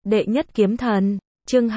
Đệ nhất kiếm thần, chương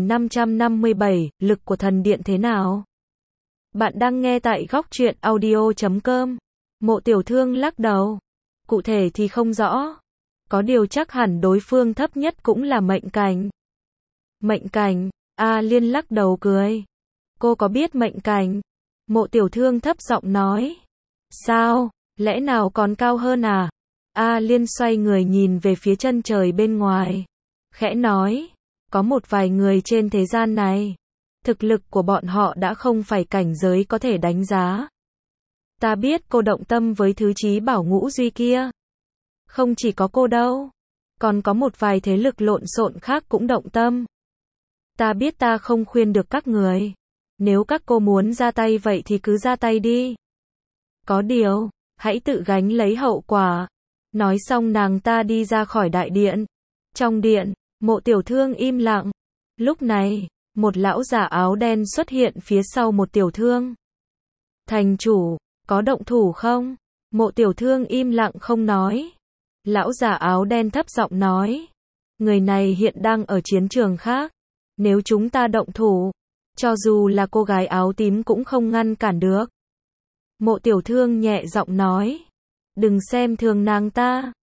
2557, lực của thần điện thế nào? Bạn đang nghe tại góc truyện audio.com. Mộ Tiểu Thương lắc đầu. Cụ thể thì không rõ. Có điều chắc hẳn đối phương thấp nhất cũng là mệnh cảnh. Mệnh cảnh, A Liên lắc đầu cười. Cô có biết mệnh cảnh? Mộ Tiểu Thương thấp giọng nói. Sao, lẽ nào còn cao hơn à? A Liên xoay người nhìn về phía chân trời bên ngoài. Khẽ nói, có một vài người trên thế gian này, thực lực của bọn họ đã không phải cảnh giới có thể đánh giá. Ta biết cô động tâm với thứ trí bảo ngũ duy kia. Không chỉ có cô đâu, còn có một vài thế lực lộn xộn khác cũng động tâm. Ta biết ta không khuyên được các người. Nếu các cô muốn ra tay vậy thì cứ ra tay đi. Có điều, hãy tự gánh lấy hậu quả. Nói xong nàng ta đi ra khỏi đại điện. Trong điện, Mộ Tiểu Thương im lặng. Lúc này, một lão già áo đen xuất hiện phía sau Một Tiểu Thương. Thành chủ, có động thủ không? Mộ Tiểu Thương im lặng không nói. Lão già áo đen thấp giọng nói. Người này hiện đang ở chiến trường khác. Nếu chúng ta động thủ, cho dù là cô gái áo tím cũng không ngăn cản được. Mộ Tiểu Thương nhẹ giọng nói. Đừng xem thường nàng ta.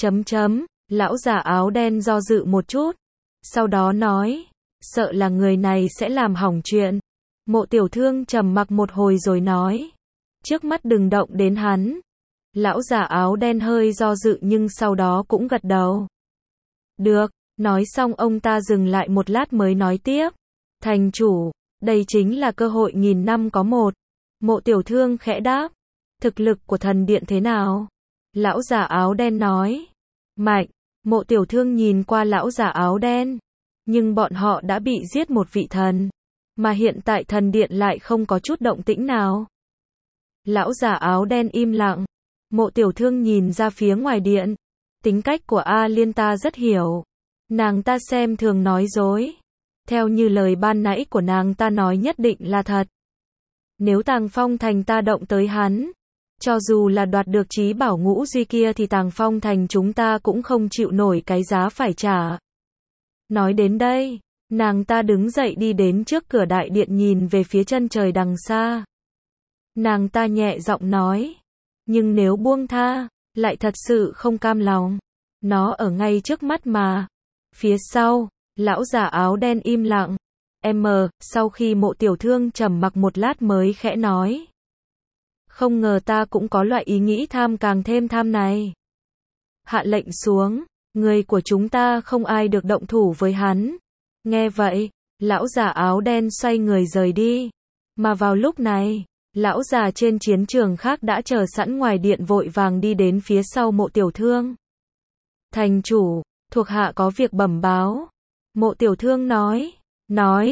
Lão già áo đen do dự một chút. Sau đó nói. Sợ là người này sẽ làm hỏng chuyện. Mộ Tiểu Thương trầm mặc một hồi rồi nói. Trước mắt đừng động đến hắn. Lão già áo đen hơi do dự nhưng sau đó cũng gật đầu. Được, nói xong ông ta dừng lại một lát mới nói tiếp. Thành chủ, đây chính là cơ hội nghìn năm có một. Mộ Tiểu Thương khẽ đáp. Thực lực của thần điện thế nào? Lão già áo đen nói. Mạnh. Mộ Tiểu Thương nhìn qua lão già áo đen. Nhưng bọn họ đã bị giết một vị thần. Mà hiện tại thần điện lại không có chút động tĩnh nào. Lão già áo đen im lặng. Mộ Tiểu Thương nhìn ra phía ngoài điện. Tính cách của A Liên ta rất hiểu. Nàng ta xem thường nói dối. Theo như lời ban nãy của nàng ta nói nhất định là thật. Nếu Tàng Phong Thành ta động tới hắn, cho dù là đoạt được trí bảo ngũ duy kia thì Tàng Phong Thành chúng ta cũng không chịu nổi cái giá phải trả. Nói đến đây, nàng ta đứng dậy đi đến trước cửa đại điện nhìn về phía chân trời đằng xa. Nàng ta nhẹ giọng nói, nhưng nếu buông tha, lại thật sự không cam lòng. Nó ở ngay trước mắt mà. Phía sau, lão già áo đen im lặng. Sau khi Mộ Tiểu Thương trầm mặc một lát mới khẽ nói. Không ngờ ta cũng có loại ý nghĩ tham càng thêm tham này. Hạ lệnh xuống, người của chúng ta không ai được động thủ với hắn. Nghe vậy, lão già áo đen xoay người rời đi. Mà vào lúc này, lão già trên chiến trường khác đã chờ sẵn ngoài điện vội vàng đi đến phía sau Mộ Tiểu Thương. Thành chủ, thuộc hạ có việc bẩm báo. Mộ Tiểu Thương nói.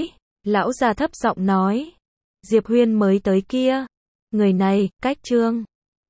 Lão già thấp giọng nói. Diệp Huyên mới tới kia. Người này, cách Trương